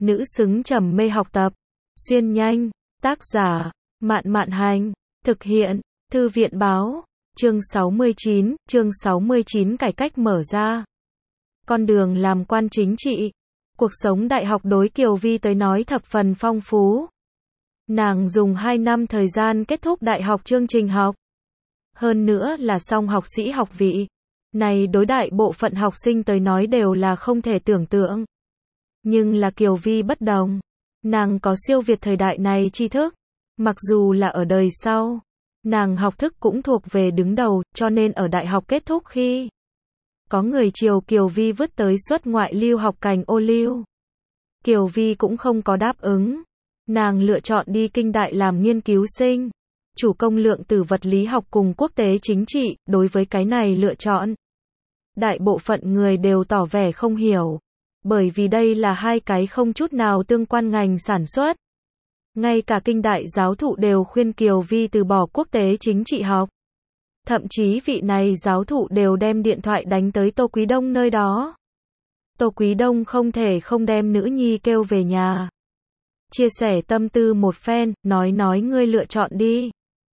nữ xứng trầm mê học tập. Xuyên nhanh, tác giả, Mạn Mạn Hành, thực hiện, Thư viện Báo, chương 69 cải cách mở ra. Con đường làm quan chính trị. Cuộc sống đại học đối Kiều Vi tới nói thập phần phong phú. Nàng dùng 2 năm thời gian kết thúc đại học chương trình học. Hơn nữa là xong học sĩ học vị. Này đối đại bộ phận học sinh tới nói đều là không thể tưởng tượng. Nhưng là Kiều Vi bất đồng. Nàng có siêu việt thời đại này tri thức. Mặc dù là ở đời sau, nàng học thức cũng thuộc về đứng đầu, cho nên ở đại học kết thúc khi có người chiều Kiều Vi vứt tới xuất ngoại lưu học cành ô liu. Kiều Vi cũng không có đáp ứng. Nàng lựa chọn đi kinh đại làm nghiên cứu sinh, chủ công lượng tử vật lý học cùng quốc tế chính trị. Đối với cái này lựa chọn, đại bộ phận người đều tỏ vẻ không hiểu, bởi vì đây là hai cái không chút nào tương quan ngành sản xuất. Ngay cả kinh đại giáo thụ đều khuyên Kiều Vi từ bỏ quốc tế chính trị học. Thậm chí vị này giáo thụ đều đem điện thoại đánh tới Tô Quý Đông nơi đó. Tô Quý Đông không thể không đem nữ nhi kêu về nhà. Chia sẻ tâm tư một phen, nói ngươi lựa chọn đi.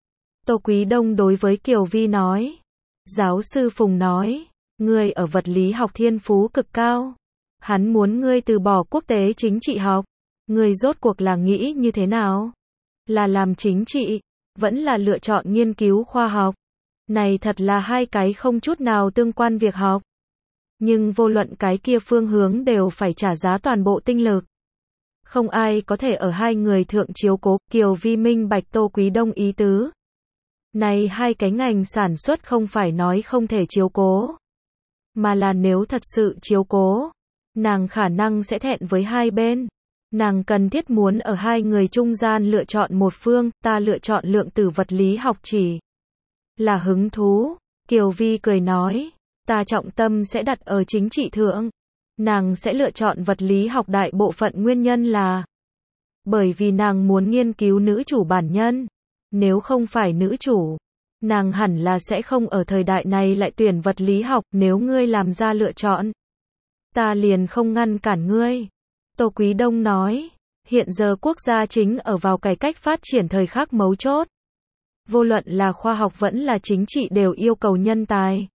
Tô Quý Đông đối với Kiều Vi nói. Giáo sư Phùng nói, ngươi ở vật lý học thiên phú cực cao. Hắn muốn ngươi từ bỏ quốc tế chính trị học. Ngươi rốt cuộc là nghĩ như thế nào? Là làm chính trị, vẫn là lựa chọn nghiên cứu khoa học. Này thật là hai cái không chút nào tương quan việc học. Nhưng vô luận cái kia phương hướng đều phải trả giá toàn bộ tinh lực. Không ai có thể ở hai người thượng chiếu cố. Kiều Vi minh bạch Tô Quý Đông ý tứ. Này hai cái ngành sản xuất không phải nói không thể chiếu cố, mà là nếu thật sự chiếu cố, nàng khả năng sẽ thẹn với hai bên. Nàng cần thiết muốn ở hai người trung gian lựa chọn một phương. Ta lựa chọn lượng tử vật lý học chỉ là hứng thú. Kiều Vi cười nói, ta trọng tâm sẽ đặt ở chính trị thượng. Nàng sẽ lựa chọn vật lý học đại bộ phận nguyên nhân là bởi vì nàng muốn nghiên cứu nữ chủ bản nhân. Nếu không phải nữ chủ, nàng hẳn là sẽ không ở thời đại này lại tuyển vật lý học. Nếu ngươi làm ra lựa chọn, ta liền không ngăn cản ngươi. Tô Quý Đông nói, hiện giờ quốc gia chính ở vào cải cách phát triển thời khắc mấu chốt. Vô luận là khoa học vẫn là chính trị đều yêu cầu nhân tài.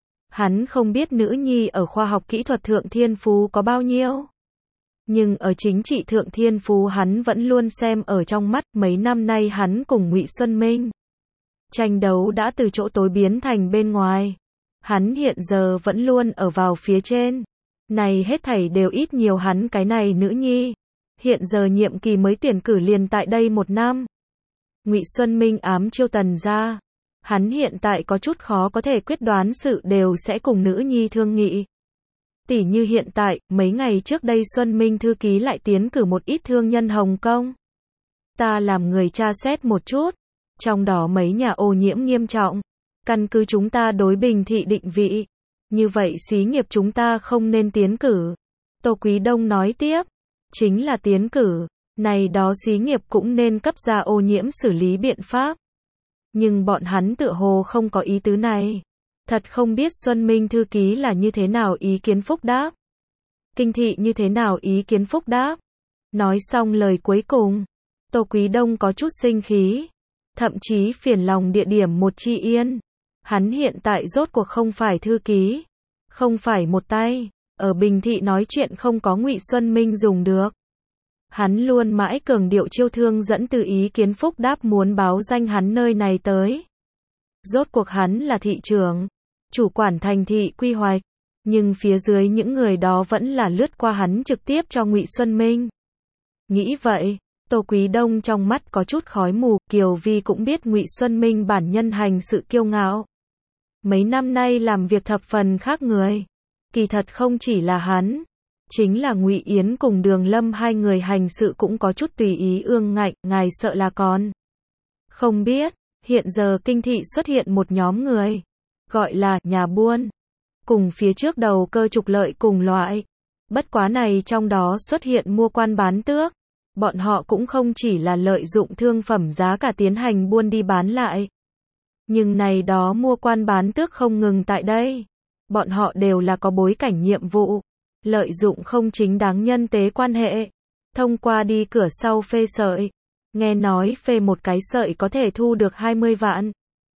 Hắn không biết nữ nhi ở khoa học kỹ thuật thượng thiên phú có bao nhiêu. Nhưng ở chính trị thượng thiên phú hắn vẫn luôn xem ở trong mắt. Mấy năm nay hắn cùng Ngụy Xuân Minh tranh đấu đã từ chỗ tối biến thành bên ngoài. Hắn hiện giờ vẫn luôn ở vào phía trên. Này hết thảy đều ít nhiều hắn cái này nữ nhi. Hiện giờ nhiệm kỳ mới tuyển cử liền tại đây 1 năm. Ngụy Xuân Minh ám chiêu Tần gia. Hắn hiện tại có chút khó có thể quyết đoán sự đều sẽ cùng nữ nhi thương nghị. Tỉ như hiện tại, mấy ngày trước đây Xuân Minh thư ký lại tiến cử một ít thương nhân Hồng Kông. Ta làm người tra xét một chút. Trong đó mấy nhà ô nhiễm nghiêm trọng. Căn cứ chúng ta đối Bình Thị định vị. Như vậy xí nghiệp chúng ta không nên tiến cử. Tô Quý Đông nói tiếp. Chính là tiến cử. Này đó xí nghiệp cũng nên cấp ra ô nhiễm xử lý biện pháp. Nhưng bọn hắn tựa hồ không có ý tứ này. Thật không biết Xuân Minh thư ký là như thế nào ý kiến phúc đáp. Kinh thị như thế nào ý kiến phúc đáp. Nói xong lời cuối cùng, Tô Quý Đông có chút sinh khí. Thậm chí phiền lòng địa điểm một chi yên. Hắn hiện tại rốt cuộc không phải thư ký. Không phải một tay. Ở Bình Thị nói chuyện không có Ngụy Xuân Minh dùng được. Hắn luôn mãi cường điệu chiêu thương dẫn từ ý kiến phúc đáp muốn báo danh hắn nơi này tới. Rốt cuộc hắn là thị trưởng, chủ quản thành thị quy hoạch. Nhưng phía dưới những người đó vẫn là lướt qua hắn trực tiếp cho Ngụy Xuân Minh. Nghĩ vậy, Tô Quý Đông trong mắt có chút khói mù. Kiều Vi cũng biết Ngụy Xuân Minh bản nhân hành sự kiêu ngạo. Mấy năm nay làm việc thập phần khác người. Kỳ thật không chỉ là hắn, chính là Ngụy Yến cùng Đường Lâm hai người hành sự cũng có chút tùy ý ương ngạnh. Ngài sợ là còn không biết, hiện giờ kinh thị xuất hiện một nhóm người, gọi là nhà buôn, cùng phía trước đầu cơ trục lợi cùng loại. Bất quá này trong đó xuất hiện mua quan bán tước. Bọn họ cũng không chỉ là lợi dụng thương phẩm giá cả tiến hành buôn đi bán lại. Nhưng này đó mua quan bán tước không ngừng tại đây. Bọn họ đều là có bối cảnh nhiệm vụ, lợi dụng không chính đáng nhân tế quan hệ, thông qua đi cửa sau phê sợi. Nghe nói phê một cái sợi có thể thu được 20 vạn.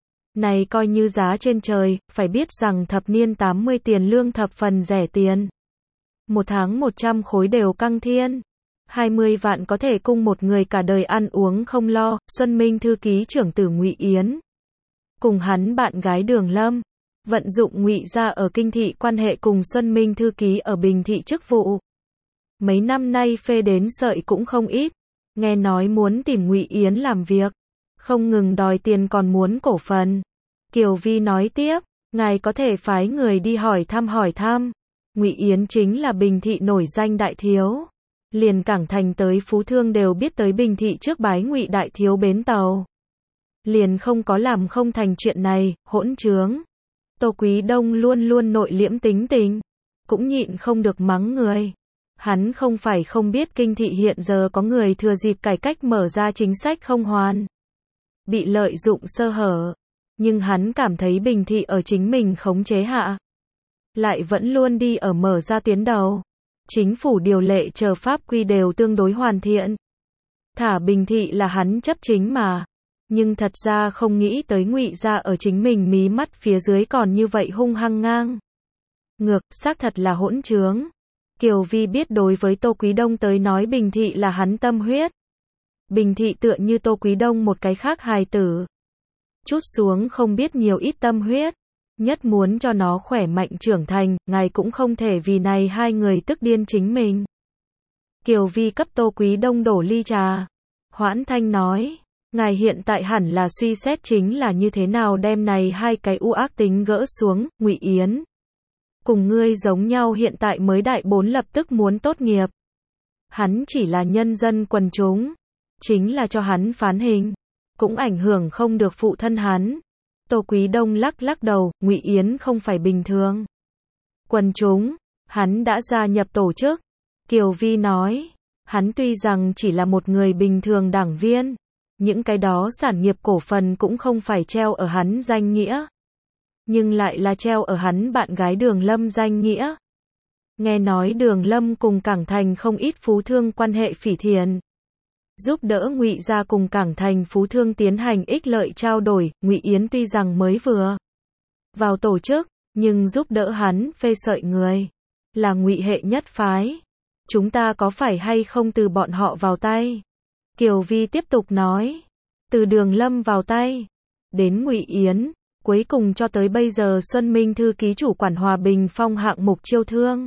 Này coi như giá trên trời, phải biết rằng thập niên 80 tiền lương thập phần rẻ tiền. Một tháng 100 khối đều căng thiên. 20 vạn có thể cung một người cả đời ăn uống không lo. Xuân Minh thư ký trưởng tử Ngụy Yến cùng hắn bạn gái Đường Lâm vận dụng Ngụy gia ở Kinh thị quan hệ cùng Xuân Minh thư ký ở Bình thị chức vụ. Mấy năm nay phê đến sợi cũng không ít. Nghe nói muốn tìm Ngụy Yến làm việc, không ngừng đòi tiền còn muốn cổ phần. Kiều Vi nói tiếp, ngài có thể phái người đi hỏi thăm. Ngụy Yến chính là Bình thị nổi danh đại thiếu. Liền Cảng Thành tới Phú Thương đều biết tới Bình thị trước bái Ngụy đại thiếu bến tàu. Liền không có làm không thành chuyện này, hỗn trướng. Tô Quý Đông luôn luôn nội liễm tính tình, cũng nhịn không được mắng người. Hắn không phải không biết Kinh thị hiện giờ có người thừa dịp cải cách mở ra chính sách không hoàn, bị lợi dụng sơ hở. Nhưng hắn cảm thấy Bình thị ở chính mình khống chế hạ, lại vẫn luôn đi ở mở ra tuyến đầu. Chính phủ điều lệ chờ pháp quy đều tương đối hoàn thiện. Thả Bình thị là hắn chấp chính mà. Nhưng thật ra không nghĩ tới Ngụy gia ở chính mình mí mắt phía dưới còn như vậy hung hăng ngang ngược, xác thật là hỗn trướng. Kiều Vi biết đối với Tô Quý Đông tới nói Bình thị là hắn tâm huyết. Bình thị tựa như Tô Quý Đông một cái khác hài tử. Chút xuống không biết nhiều ít tâm huyết. Nhất muốn cho nó khỏe mạnh trưởng thành, ngài cũng không thể vì này hai người tức điên chính mình. Kiều Vi cấp Tô Quý Đông đổ ly trà. Hoãn thanh nói, ngài hiện tại hẳn là suy xét chính là như thế nào đem này hai cái u ác tính gỡ xuống. Ngụy Yến cùng ngươi giống nhau hiện tại mới đại 4 lập tức muốn tốt nghiệp. Hắn chỉ là nhân dân quần chúng, chính là cho hắn phán hình, cũng ảnh hưởng không được phụ thân hắn. Tô Quý Đông lắc đầu, Ngụy Yến không phải bình thường quần chúng, hắn đã gia nhập tổ chức. Kiều Vi nói, hắn tuy rằng chỉ là một người bình thường đảng viên, những cái đó sản nghiệp cổ phần cũng không phải treo ở hắn danh nghĩa, nhưng lại là treo ở hắn bạn gái Đường Lâm danh nghĩa. Nghe nói Đường Lâm cùng Cảng Thành không ít phú thương quan hệ phỉ thiện, giúp đỡ Ngụy gia cùng Cảng Thành phú thương tiến hành ích lợi trao đổi. Ngụy Yến tuy rằng mới vừa vào tổ chức, nhưng giúp đỡ hắn phê sợi người là Ngụy hệ nhất phái. Chúng ta có phải hay không từ bọn họ vào tay? Kiều Vi tiếp tục nói, từ Đường Lâm vào tay đến Ngụy Yến, cuối cùng cho tới bây giờ Xuân Minh thư ký chủ quản Hòa Bình Phong hạng mục chiêu thương.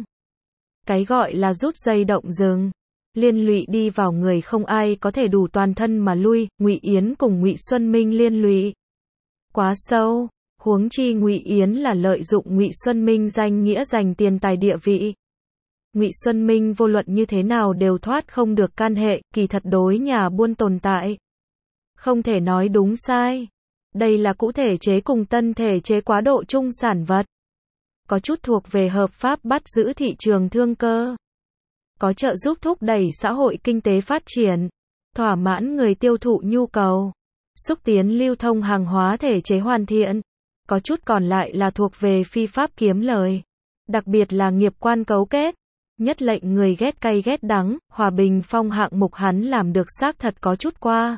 Cái gọi là rút dây động rừng, liên lụy đi vào người không ai có thể đủ toàn thân mà lui. Ngụy Yến cùng Ngụy Xuân Minh liên lụy quá sâu, huống chi Ngụy Yến là lợi dụng Ngụy Xuân Minh danh nghĩa giành tiền tài địa vị. Ngụy Xuân Minh vô luận như thế nào đều thoát không được can hệ, kỳ thật đối nhà buôn tồn tại. Không thể nói đúng sai. Đây là cũ thể chế cùng tân thể chế quá độ chung sản vật. Có chút thuộc về hợp pháp bắt giữ thị trường thương cơ. Có trợ giúp thúc đẩy xã hội kinh tế phát triển, thỏa mãn người tiêu thụ nhu cầu, xúc tiến lưu thông hàng hóa thể chế hoàn thiện. Có chút còn lại là thuộc về phi pháp kiếm lời. Đặc biệt là nghiệp quan cấu kết. Nhất lệnh người ghét cay ghét đắng. Hòa Bình Phong hạng mục hắn làm được xác thật có chút qua.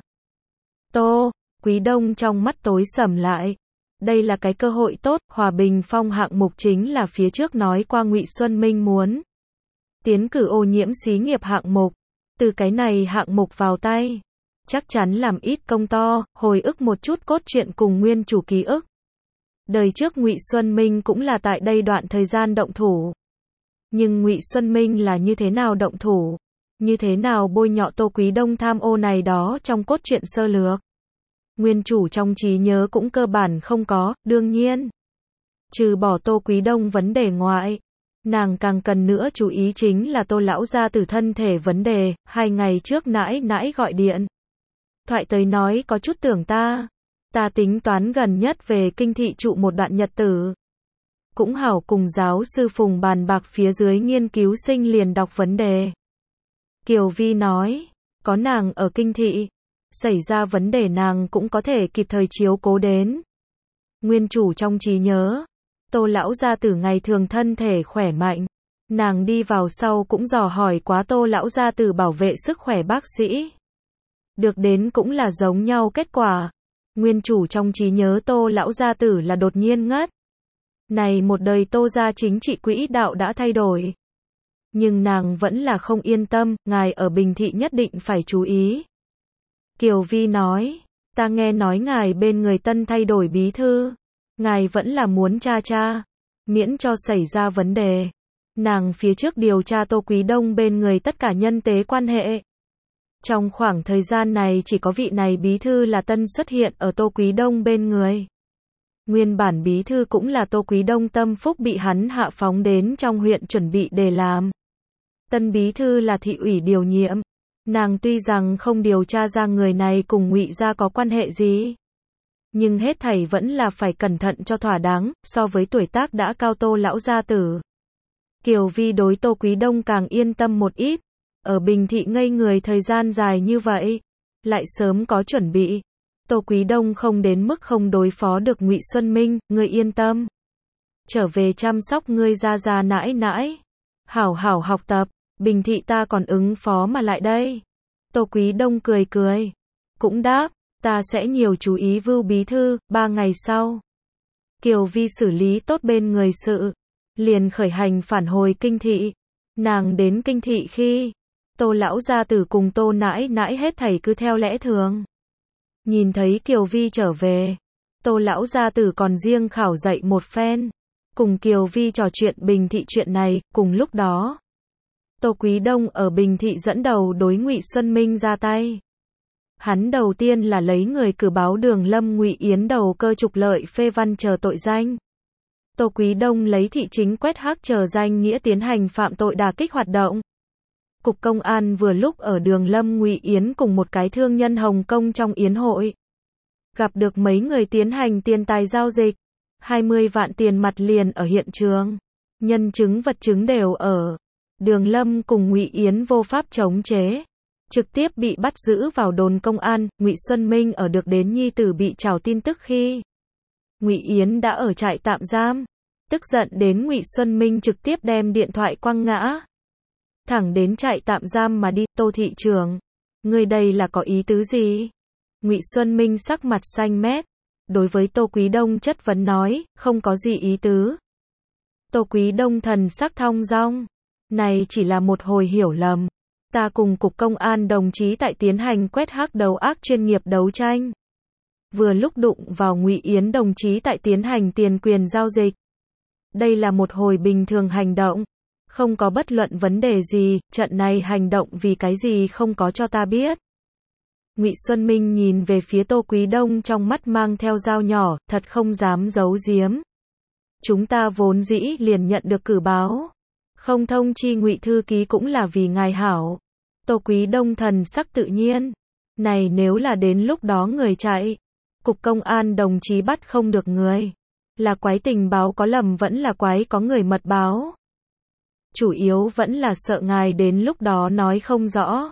Tô Quý Đông trong mắt tối sầm lại. Đây là cái cơ hội tốt. Hòa Bình Phong hạng mục chính là phía trước nói qua Ngụy Xuân Minh muốn tiến cử ô nhiễm xí nghiệp hạng mục. Từ cái này hạng mục vào tay, chắc chắn làm ít công to, hồi ức một chút cốt truyện cùng nguyên chủ ký ức. Đời trước Ngụy Xuân Minh cũng là tại đây đoạn thời gian động thủ. Nhưng Ngụy Xuân Minh là như thế nào động thủ? Như thế nào bôi nhọ Tô Quý Đông tham ô này đó trong cốt truyện sơ lược? Nguyên chủ trong trí nhớ cũng cơ bản không có, đương nhiên. Trừ bỏ Tô Quý Đông vấn đề ngoại, nàng càng cần nữa chú ý chính là Tô lão gia tử thân thể vấn đề. 2 ngày trước nãi nãi gọi điện thoại tới nói có chút tưởng ta tính toán gần nhất về Kinh thị trụ một đoạn nhật tử. Cũng hảo cùng giáo sư Phùng bàn bạc phía dưới nghiên cứu sinh liền đọc vấn đề. Kiều Vi nói, có nàng ở Kinh thị, xảy ra vấn đề nàng cũng có thể kịp thời chiếu cố đến. Nguyên chủ trong trí nhớ, Tô lão gia tử ngày thường thân thể khỏe mạnh, Nàng đi vào sau cũng dò hỏi quá Tô lão gia tử bảo vệ sức khỏe bác sĩ. Được đến cũng là giống nhau kết quả. Nguyên chủ trong trí nhớ Tô lão gia tử là đột nhiên ngất. Này một đời Tô gia chính trị quỹ đạo đã thay đổi. Nhưng nàng vẫn là không yên tâm, ngài ở Bình Thị nhất định phải chú ý. Kiều Vi nói, ta nghe nói ngài bên người tân thay đổi bí thư. Ngài vẫn là muốn tra, miễn cho xảy ra vấn đề. Nàng phía trước điều tra Tô Quý Đông bên người tất cả nhân tế quan hệ. Trong khoảng thời gian này chỉ có vị này bí thư là tân xuất hiện ở Tô Quý Đông bên người. Nguyên bản bí thư cũng là Tô Quý Đông tâm phúc bị hắn hạ phóng đến trong huyện chuẩn bị để làm. Tân bí thư là thị ủy điều nhiệm. Nàng tuy rằng không điều tra ra người này cùng Ngụy gia có quan hệ gì, nhưng hết thảy vẫn là phải cẩn thận cho thỏa đáng, so với tuổi tác đã cao Tô lão gia tử. Kiều Vi đối Tô Quý Đông càng yên tâm một ít, ở Bình Thị ngây người thời gian dài như vậy, lại sớm có chuẩn bị. Tô Quý Đông không đến mức không đối phó được Ngụy Xuân Minh, ngươi yên tâm. Trở về chăm sóc ngươi gia gia nãi nãi. Hảo hảo học tập, Bình Thị ta còn ứng phó mà lại đây. Tô Quý Đông cười cười, cũng đáp, ta sẽ nhiều chú ý Vưu bí thư. 3 ngày sau, Kiều Vi xử lý tốt bên người sự, liền khởi hành phản hồi Kinh Thị. Nàng đến Kinh Thị khi, Tô lão gia tử cùng Tô nãi nãi hết thảy cứ theo lẽ thường. Nhìn thấy Kiều Vi trở về, Tô lão gia tử còn riêng khảo dạy một phen, cùng Kiều Vi trò chuyện Bình Thị chuyện này. Cùng lúc đó, Tô Quý Đông ở Bình Thị dẫn đầu đối Ngụy Xuân Minh ra tay. Hắn đầu tiên là lấy người cử báo Đường Lâm Ngụy Yến đầu cơ trục lợi phê văn chờ tội danh. Tô Quý Đông lấy thị chính quét hác chờ danh nghĩa tiến hành phạm tội đả kích hoạt động. Cục Công an vừa lúc ở Đường Lâm Ngụy Yến cùng một cái thương nhân Hồng Kông trong yến hội. Gặp được mấy người tiến hành tiền tài giao dịch. 20 vạn tiền mặt liền ở hiện trường. Nhân chứng vật chứng đều ở. Đường Lâm cùng Ngụy Yến vô pháp chống chế, trực tiếp bị bắt giữ vào đồn công an. Ngụy Xuân Minh ở được đến nhi tử bị trảo tin tức khi Ngụy Yến đã ở trại tạm giam, tức giận đến Ngụy Xuân Minh trực tiếp đem điện thoại quăng ngã, thẳng đến trại tạm giam mà đi. Tô thị trưởng, ngươi đây là có ý tứ gì? Ngụy Xuân Minh sắc mặt xanh mét, đối với Tô Quý Đông chất vấn nói, không có gì ý tứ. Tô Quý Đông thần sắc thong dong, này chỉ là một hồi hiểu lầm. Ta cùng Cục Công an đồng chí tại tiến hành quét hác đầu ác chuyên nghiệp đấu tranh. Vừa lúc đụng vào Ngụy Yến đồng chí tại tiến hành tiền quyền giao dịch. Đây là một hồi bình thường hành động, không có bất luận vấn đề gì. Trận này hành động vì cái gì không có cho ta biết. Ngụy Xuân Minh nhìn về phía Tô Quý Đông trong mắt mang theo dao nhỏ, thật không dám giấu giếm. Chúng ta vốn dĩ liền nhận được cử báo, không thông chi Ngụy thư ký cũng là vì ngài hảo. Tô Quý Đông thần sắc tự nhiên, này nếu là đến lúc đó người chạy, Cục Công an đồng chí bắt không được người, là quái tình báo có lầm vẫn là quái có người mật báo. Chủ yếu vẫn là sợ ngài đến lúc đó nói không rõ.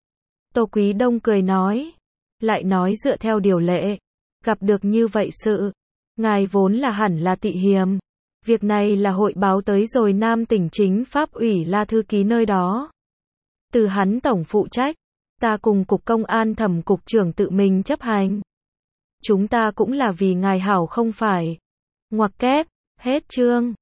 Tô Quý Đông cười nói, lại nói dựa theo điều lệ, gặp được như vậy sự, ngài vốn là hẳn là tị hiềm. Việc này là hội báo tới rồi Nam tỉnh chính pháp ủy La thư ký nơi đó. Từ hắn tổng phụ trách, ta cùng Cục Công an Thẩm cục trưởng tự mình chấp hành. Chúng ta cũng là vì ngài hảo không phải. Ngoặc kép, hết chương.